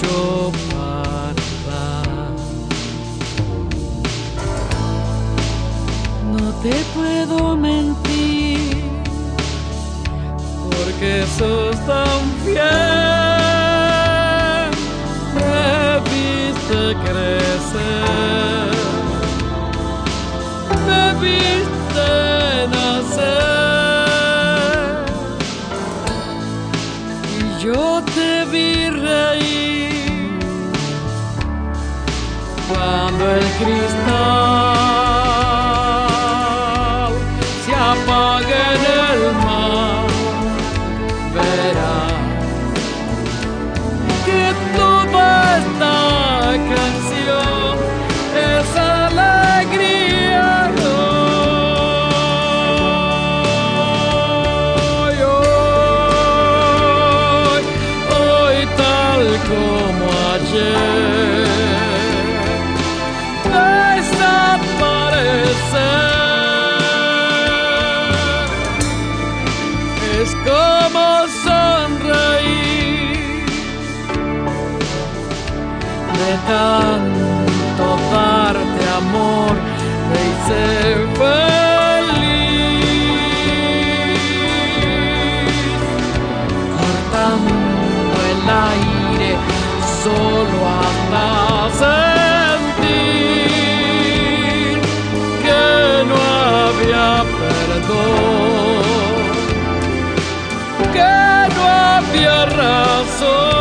mucho para dar. No te puedo mentir, porque sos tan fiel. Me viste crecer, me viste nacer, y yo te vi reír cuando el cristal se apaga en el mar. Verás que toda esta canción es alegría. Hoy tal como ayer, desaparecer es como sonreír de tanto darte amor. Me hice feliz cortando el aire solo hasta sentir que no había perdón, que no había razón.